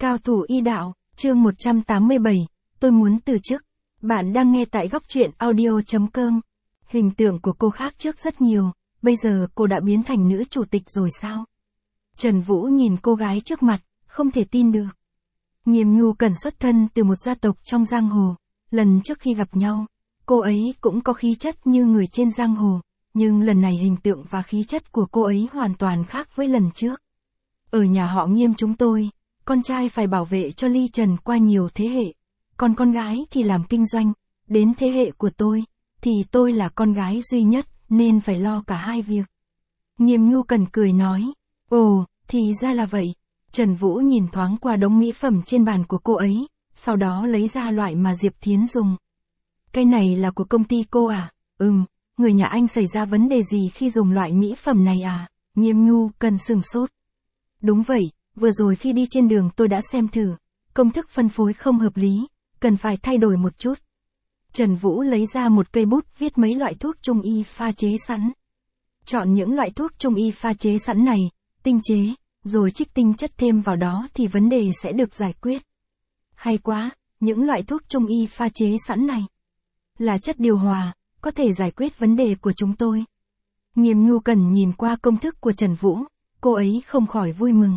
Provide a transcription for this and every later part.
Cao thủ y đạo, chương 187, tôi muốn từ chức. Bạn đang nghe tại góc truyện audio.com. Hình tượng của cô khác trước rất nhiều, bây giờ cô đã biến thành nữ chủ tịch rồi sao? Trần Vũ nhìn cô gái trước mặt, không thể tin được. Nghiêm Nhu Cần xuất thân từ một gia tộc trong giang hồ, lần trước khi gặp nhau, cô ấy cũng có khí chất như người trên giang hồ, nhưng lần này hình tượng và khí chất của cô ấy hoàn toàn khác với lần trước. Ở nhà họ Nghiêm chúng tôi, con trai phải bảo vệ cho Ly Trần qua nhiều thế hệ, còn con gái thì làm kinh doanh, đến thế hệ của tôi, thì tôi là con gái duy nhất, nên phải lo cả hai việc. Nghiêm Nhu Cần cười nói, ồ, thì ra là vậy. Trần Vũ nhìn thoáng qua đống mỹ phẩm trên bàn của cô ấy, sau đó lấy ra loại mà Diệp Thiến dùng. Cái này là của công ty cô à? Người nhà anh xảy ra vấn đề gì khi dùng loại mỹ phẩm này à? Nghiêm Nhu Cần sửng sốt. Đúng vậy, vừa rồi khi đi trên đường tôi đã xem thử, công thức phân phối không hợp lý, cần phải thay đổi một chút. Trần Vũ lấy ra một cây bút viết mấy loại thuốc trung y pha chế sẵn. Chọn những loại thuốc trung y pha chế sẵn này, tinh chế, rồi trích tinh chất thêm vào đó thì vấn đề sẽ được giải quyết. Hay quá, những loại thuốc trung y pha chế sẵn này là chất điều hòa, có thể giải quyết vấn đề của chúng tôi. Nghiêm Nhu Cần nhìn qua công thức của Trần Vũ, cô ấy không khỏi vui mừng.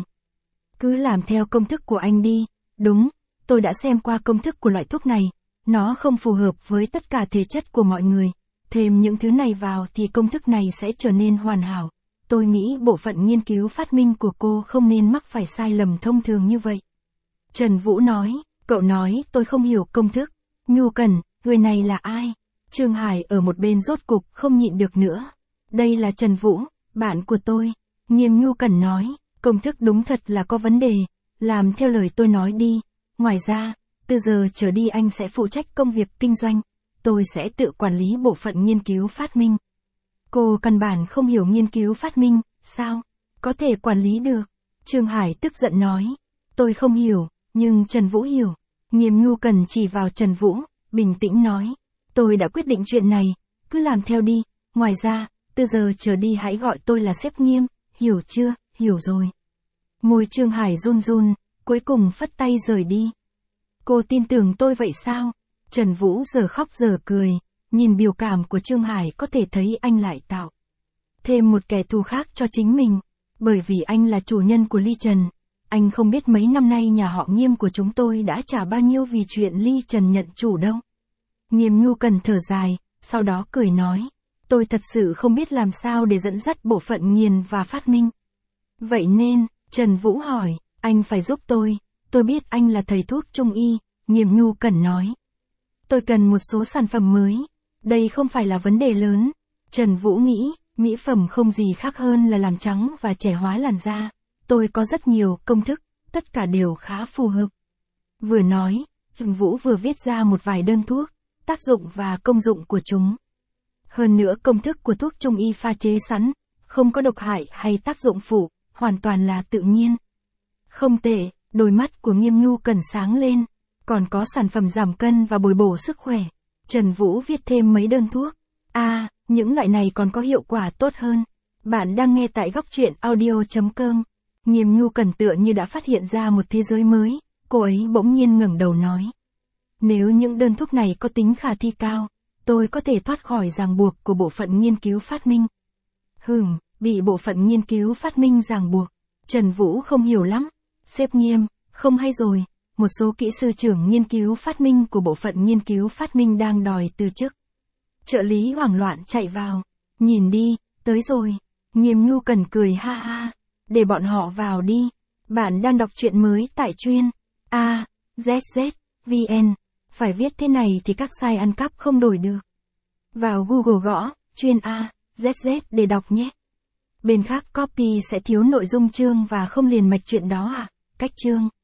Cứ làm theo công thức của anh đi, đúng, tôi đã xem qua công thức của loại thuốc này, nó không phù hợp với tất cả thể chất của mọi người, thêm những thứ này vào thì công thức này sẽ trở nên hoàn hảo. Tôi nghĩ bộ phận nghiên cứu phát minh của cô không nên mắc phải sai lầm thông thường như vậy. Trần Vũ nói, cậu nói tôi không hiểu công thức. Nhu Cần, người này là ai? Trương Hải ở một bên rốt cục không nhịn được nữa. Đây là Trần Vũ, bạn của tôi. Nghiêm Nhu Cần nói, công thức đúng thật là có vấn đề, làm theo lời tôi nói đi. Ngoài ra, từ giờ trở đi anh sẽ phụ trách công việc kinh doanh, tôi sẽ tự quản lý bộ phận nghiên cứu phát minh. Cô căn bản không hiểu nghiên cứu phát minh, sao? Có thể quản lý được. Trương Hải tức giận nói, tôi không hiểu, nhưng Trần Vũ hiểu. Nghiêm Nhu Cần chỉ vào Trần Vũ, bình tĩnh nói, tôi đã quyết định chuyện này, cứ làm theo đi, ngoài ra, từ giờ trở đi hãy gọi tôi là sếp Nghiêm, hiểu chưa? Hiểu rồi. Môi Trương Hải run run, cuối cùng phất tay rời đi. Cô tin tưởng tôi vậy sao? Trần Vũ giờ khóc giờ cười, nhìn biểu cảm của Trương Hải có thể thấy anh lại tạo thêm một kẻ thù khác cho chính mình, bởi vì anh là chủ nhân của Ly Trần. Anh không biết mấy năm nay nhà họ Nghiêm của chúng tôi đã trả bao nhiêu vì chuyện Ly Trần nhận chủ đâu. Nghiêm Nhu Cần thở dài, sau đó cười nói, tôi thật sự không biết làm sao để dẫn dắt bộ phận nghiên và phát minh. Vậy nên, Trần Vũ hỏi, anh phải giúp tôi biết anh là thầy thuốc trung y, Nghiêm Nhu Cần nói. Tôi cần một số sản phẩm mới, đây không phải là vấn đề lớn. Trần Vũ nghĩ, mỹ phẩm không gì khác hơn là làm trắng và trẻ hóa làn da. Tôi có rất nhiều công thức, tất cả đều khá phù hợp. Vừa nói, Trần Vũ vừa viết ra một vài đơn thuốc, tác dụng và công dụng của chúng. Hơn nữa công thức của thuốc trung y pha chế sẵn, không có độc hại hay tác dụng phụ, hoàn toàn là tự nhiên. Không tệ, đôi mắt của Nghiêm Nhu Cần sáng lên, còn có sản phẩm giảm cân và bồi bổ sức khỏe. Trần Vũ viết thêm mấy đơn thuốc. Những loại này còn có hiệu quả tốt hơn. Bạn đang nghe tại góc truyện audio.com. Nghiêm Nhu Cần tựa như đã phát hiện ra một thế giới mới, cô ấy bỗng nhiên ngẩng đầu nói. Nếu những đơn thuốc này có tính khả thi cao, tôi có thể thoát khỏi ràng buộc của bộ phận nghiên cứu phát minh. Bị bộ phận nghiên cứu phát minh ràng buộc. Trần Vũ không hiểu lắm. Sếp Nghiêm, không hay rồi, một số kỹ sư trưởng nghiên cứu phát minh của bộ phận nghiên cứu phát minh đang đòi từ chức. Trợ lý hoảng loạn chạy vào, nhìn đi, tới rồi. Nghiêm Nhu Cần cười ha ha, để bọn họ vào đi. Bạn đang đọc truyện mới tại truyện AZZ.vn, phải viết thế này thì các site ăn cắp không đổi được. Vào Google gõ, truyện AZZ để đọc nhé. Bên khác copy sẽ thiếu nội dung chương và không liền mạch truyện đó à? Cách chương